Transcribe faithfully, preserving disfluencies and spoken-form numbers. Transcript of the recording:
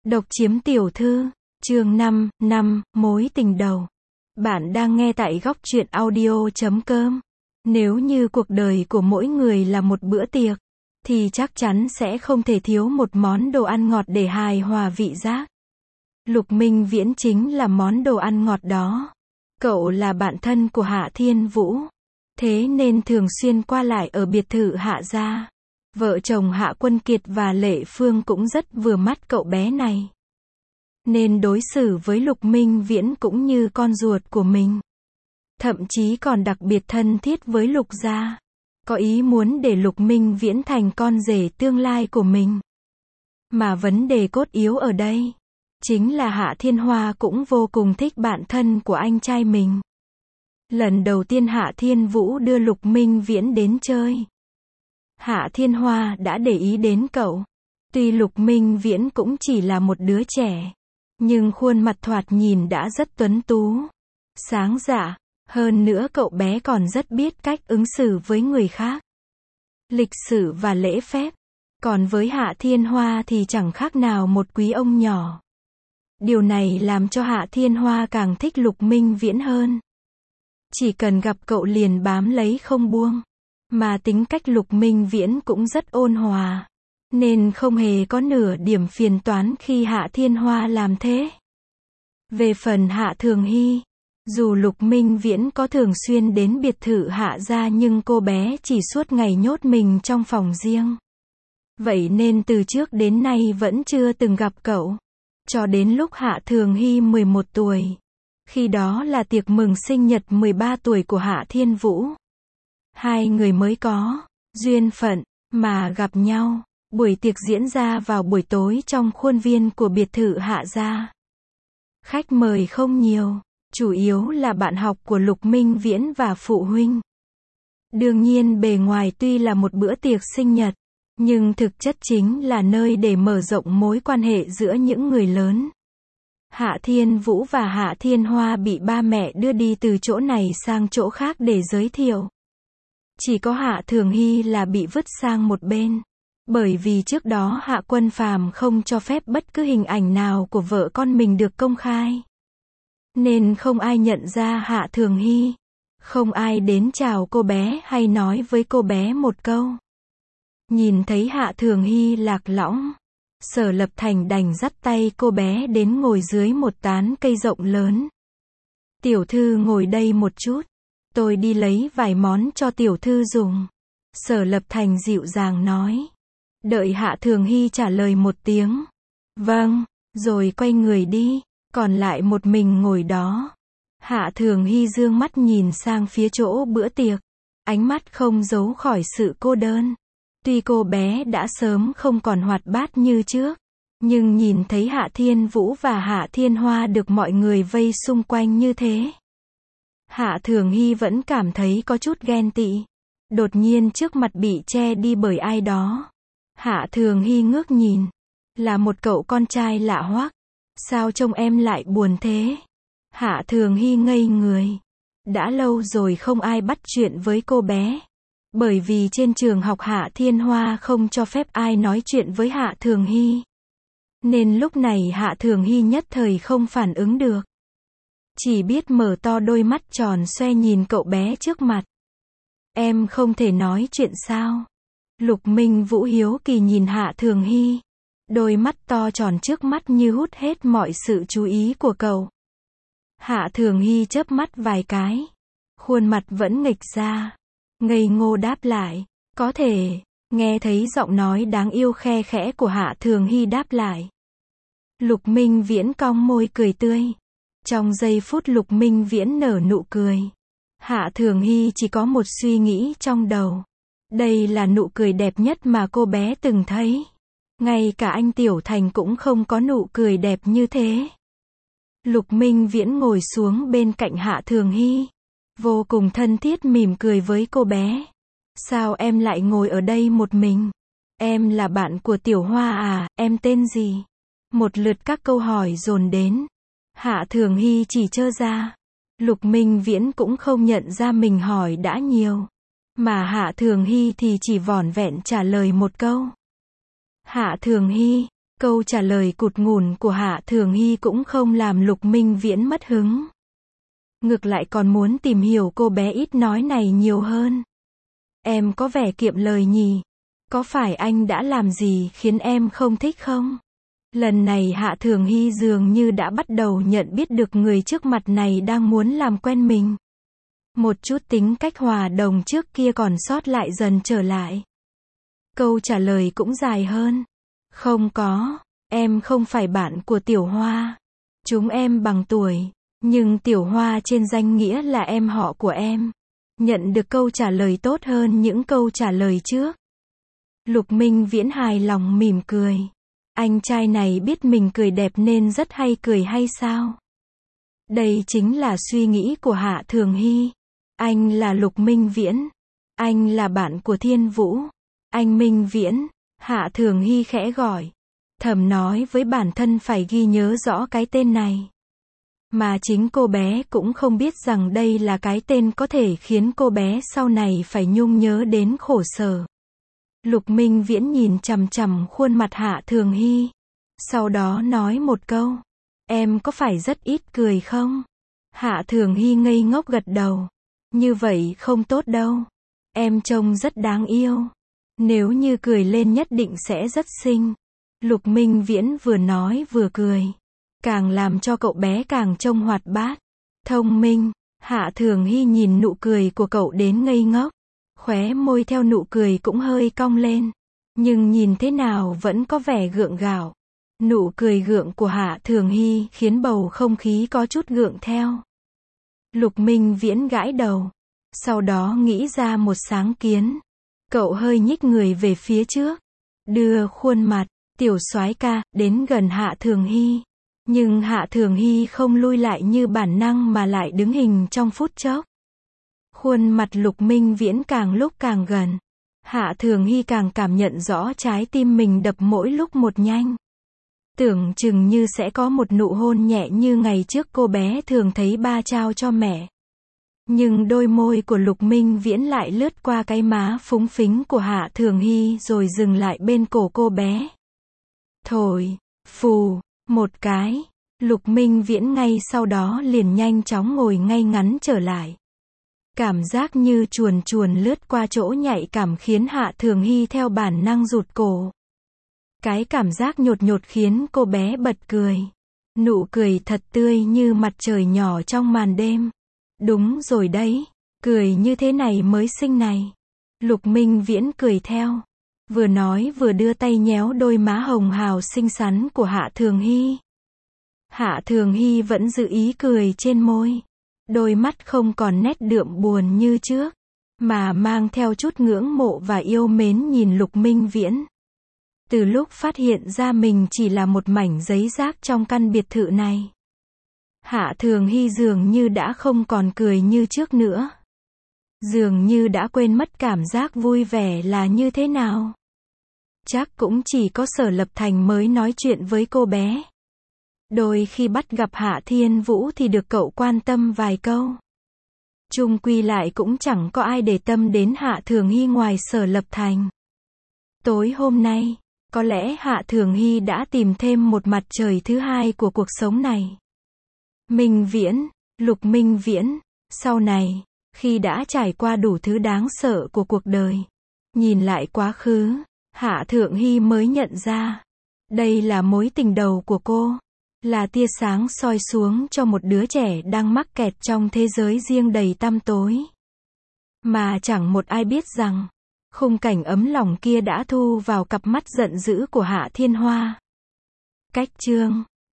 Độc chiếm tiểu thư, chương năm, năm, mối tình đầu. Bạn đang nghe tại góc truyện audio chấm com. Nếu như cuộc đời của mỗi người là một bữa tiệc, thì chắc chắn sẽ không thể thiếu một món đồ ăn ngọt để hài hòa vị giác. Lục Minh Viễn chính là món đồ ăn ngọt đó. Cậu là bạn thân của Hạ Thiên Vũ, thế nên thường xuyên qua lại ở biệt thự Hạ gia. Vợ chồng Hạ Quân Kiệt và Lệ Phương cũng rất vừa mắt cậu bé này, nên đối xử với Lục Minh Viễn cũng như con ruột của mình. Thậm chí còn đặc biệt thân thiết với Lục gia, có ý muốn để Lục Minh Viễn thành con rể tương lai của mình. Mà vấn đề cốt yếu ở đây chính là Hạ Thiên Hoa cũng vô cùng thích bạn thân của anh trai mình. Lần đầu tiên Hạ Thiên Vũ đưa Lục Minh Viễn đến chơi, Hạ Thiên Hoa đã để ý đến cậu. Tuy Lục Minh Viễn cũng chỉ là một đứa trẻ, nhưng khuôn mặt thoạt nhìn đã rất tuấn tú, sáng dạ. Hơn nữa cậu bé còn rất biết cách ứng xử với người khác, lịch sự và lễ phép. Còn với Hạ Thiên Hoa thì chẳng khác nào một quý ông nhỏ. Điều này làm cho Hạ Thiên Hoa càng thích Lục Minh Viễn hơn. Chỉ cần gặp cậu liền bám lấy không buông. Mà tính cách Lục Minh Viễn cũng rất ôn hòa, nên không hề có nửa điểm phiền toán khi Hạ Thiên Hoa làm thế. Về phần Hạ Thường Hy, dù Lục Minh Viễn có thường xuyên đến biệt thự Hạ gia nhưng cô bé chỉ suốt ngày nhốt mình trong phòng riêng. Vậy nên từ trước đến nay vẫn chưa từng gặp cậu. Cho đến lúc Hạ Thường Hy mười một tuổi. Khi đó là tiệc mừng sinh nhật mười ba tuổi của Hạ Thiên Vũ. Hai người mới có duyên phận mà gặp nhau. Buổi tiệc diễn ra vào buổi tối trong khuôn viên của biệt thự Hạ gia. Khách mời không nhiều, chủ yếu là bạn học của Lục Minh Viễn và phụ huynh. Đương nhiên bề ngoài tuy là một bữa tiệc sinh nhật, nhưng thực chất chính là nơi để mở rộng mối quan hệ giữa những người lớn. Hạ Thiên Vũ và Hạ Thiên Hoa bị ba mẹ đưa đi từ chỗ này sang chỗ khác để giới thiệu. Chỉ có Hạ Thường Hy là bị vứt sang một bên. Bởi vì trước đó Hạ Quân Phàm không cho phép bất cứ hình ảnh nào của vợ con mình được công khai, nên không ai nhận ra Hạ Thường Hy. Không ai đến chào cô bé hay nói với cô bé một câu. Nhìn thấy Hạ Thường Hy lạc lõng, Sở Lập Thành đành dắt tay cô bé đến ngồi dưới một tán cây rộng lớn. Tiểu thư ngồi đây một chút, tôi đi lấy vài món cho tiểu thư dùng. Sở Lập Thành dịu dàng nói. Đợi Hạ Thường Hy trả lời một tiếng vâng, rồi quay người đi, còn lại một mình ngồi đó. Hạ Thường Hy dương mắt nhìn sang phía chỗ bữa tiệc, ánh mắt không giấu khỏi sự cô đơn. Tuy cô bé đã sớm không còn hoạt bát như trước, nhưng nhìn thấy Hạ Thiên Vũ và Hạ Thiên Hoa được mọi người vây xung quanh như thế, Hạ Thường Hy vẫn cảm thấy có chút ghen tị. Đột nhiên trước mặt bị che đi bởi ai đó. Hạ Thường Hy ngước nhìn, là một cậu con trai lạ hoắc. Sao trông em lại buồn thế? Hạ Thường Hy ngây người. Đã lâu rồi không ai bắt chuyện với cô bé. Bởi vì trên trường học Hạ Thiên Hoa không cho phép ai nói chuyện với Hạ Thường Hy. Nên lúc này Hạ Thường Hy nhất thời không phản ứng được. Chỉ biết mở to đôi mắt tròn xoe nhìn cậu bé trước mặt. Em không thể nói chuyện sao? Lục Minh Vũ hiếu kỳ nhìn Hạ Thường Hy. Đôi mắt to tròn trước mắt như hút hết mọi sự chú ý của cậu. Hạ Thường Hy chớp mắt vài cái. Khuôn mặt vẫn nghịch ra. Ngây ngô đáp lại. Có thể. Nghe thấy giọng nói đáng yêu khe khẽ của Hạ Thường Hy đáp lại. Lục Minh Viễn cong môi cười tươi. Trong giây phút Lục Minh Viễn nở nụ cười, Hạ Thường Hy chỉ có một suy nghĩ trong đầu. Đây là nụ cười đẹp nhất mà cô bé từng thấy. Ngay cả anh Tiểu Thành cũng không có nụ cười đẹp như thế. Lục Minh Viễn ngồi xuống bên cạnh Hạ Thường Hy, vô cùng thân thiết mỉm cười với cô bé. Sao em lại ngồi ở đây một mình? Em là bạn của Tiểu Hoa à, em tên gì? Một lượt các câu hỏi dồn đến. Hạ Thường Hy chỉ trơ ra. Lục Minh Viễn cũng không nhận ra mình hỏi đã nhiều. Mà Hạ Thường Hy thì chỉ vỏn vẹn trả lời một câu. Hạ Thường Hy, Câu trả lời cụt ngủn của Hạ Thường Hy cũng không làm Lục Minh Viễn mất hứng. Ngược lại còn muốn tìm hiểu cô bé ít nói này nhiều hơn. Em có vẻ kiệm lời nhỉ? Có phải anh đã làm gì khiến em không thích không? Lần này Hạ Thường Hy dường như đã bắt đầu nhận biết được người trước mặt này đang muốn làm quen mình. Một chút tính cách hòa đồng trước kia còn sót lại dần trở lại. Câu trả lời cũng dài hơn. Không có, em không phải bạn của Tiểu Hoa. Chúng em bằng tuổi, nhưng Tiểu Hoa trên danh nghĩa là em họ của em. Nhận được câu trả lời tốt hơn những câu trả lời trước. Lục Minh Viễn hài lòng mỉm cười. Anh trai này biết mình cười đẹp nên rất hay cười hay sao? Đây chính là suy nghĩ của Hạ Thường Hy. Anh là Lục Minh Viễn. Anh là bạn của Thiên Vũ. Anh Minh Viễn. Hạ Thường Hy khẽ gọi. Thầm nói với bản thân phải ghi nhớ rõ cái tên này. Mà chính cô bé cũng không biết rằng đây là cái tên có thể khiến cô bé sau này phải nhung nhớ đến khổ sở. Lục Minh Viễn nhìn chằm chằm khuôn mặt Hạ Thường Hy. Sau đó nói một câu. Em có phải rất ít cười không? Hạ Thường Hy ngây ngốc gật đầu. Như vậy không tốt đâu. Em trông rất đáng yêu. Nếu như cười lên nhất định sẽ rất xinh. Lục Minh Viễn vừa nói vừa cười. Càng làm cho cậu bé càng trông hoạt bát, thông minh. Hạ Thường Hy nhìn nụ cười của cậu đến ngây ngốc. Khóe môi theo nụ cười cũng hơi cong lên. Nhưng nhìn thế nào vẫn có vẻ gượng gạo. Nụ cười gượng của Hạ Thường Hy khiến bầu không khí có chút gượng theo. Lục Minh Viễn gãi đầu. Sau đó nghĩ ra một sáng kiến. Cậu hơi nhích người về phía trước. Đưa khuôn mặt, tiểu soái ca, đến gần Hạ Thường Hy. Nhưng Hạ Thường Hy không lui lại như bản năng mà lại đứng hình trong phút chốc. Khuôn mặt Lục Minh Viễn càng lúc càng gần. Hạ Thường Hy càng cảm nhận rõ trái tim mình đập mỗi lúc một nhanh. Tưởng chừng như sẽ có một nụ hôn nhẹ như ngày trước cô bé thường thấy ba trao cho mẹ. Nhưng đôi môi của Lục Minh Viễn lại lướt qua cái má phúng phính của Hạ Thường Hy rồi dừng lại bên cổ cô bé. Thổi, phù, một cái. Lục Minh Viễn ngay sau đó liền nhanh chóng ngồi ngay ngắn trở lại. Cảm giác như chuồn chuồn lướt qua chỗ nhạy cảm khiến Hạ Thường Hy theo bản năng rụt cổ. Cái cảm giác nhột nhột khiến cô bé bật cười. Nụ cười thật tươi như mặt trời nhỏ trong màn đêm. Đúng rồi đấy, cười như thế này mới xinh này. Lục Minh Viễn cười theo. Vừa nói vừa đưa tay nhéo đôi má hồng hào xinh xắn của Hạ Thường Hy. Hạ Thường Hy vẫn giữ ý cười trên môi. Đôi mắt không còn nét đượm buồn như trước, mà mang theo chút ngưỡng mộ và yêu mến nhìn Lục Minh Viễn. Từ lúc phát hiện ra mình chỉ là một mảnh giấy rác trong căn biệt thự này, Hạ Thường Hy dường như đã không còn cười như trước nữa. Dường như đã quên mất cảm giác vui vẻ là như thế nào. Chắc cũng chỉ có Sở Lập Thành mới nói chuyện với cô bé. Đôi khi bắt gặp Hạ Thiên Vũ thì được cậu quan tâm vài câu. Chung quy lại cũng chẳng có ai để tâm đến Hạ Thường Hy ngoài Sở Lập Thành. Tối hôm nay, có lẽ Hạ Thường Hy đã tìm thêm một mặt trời thứ hai của cuộc sống này. Minh Viễn, Lục Minh Viễn, sau này, khi đã trải qua đủ thứ đáng sợ của cuộc đời, nhìn lại quá khứ, Hạ Thường Hy mới nhận ra, đây là mối tình đầu của cô, là tia sáng soi xuống cho một đứa trẻ đang mắc kẹt trong thế giới riêng đầy tăm tối. Mà chẳng một ai biết rằng, khung cảnh ấm lòng kia đã thu vào cặp mắt giận dữ của Hạ Thiên Hoa. Cách chương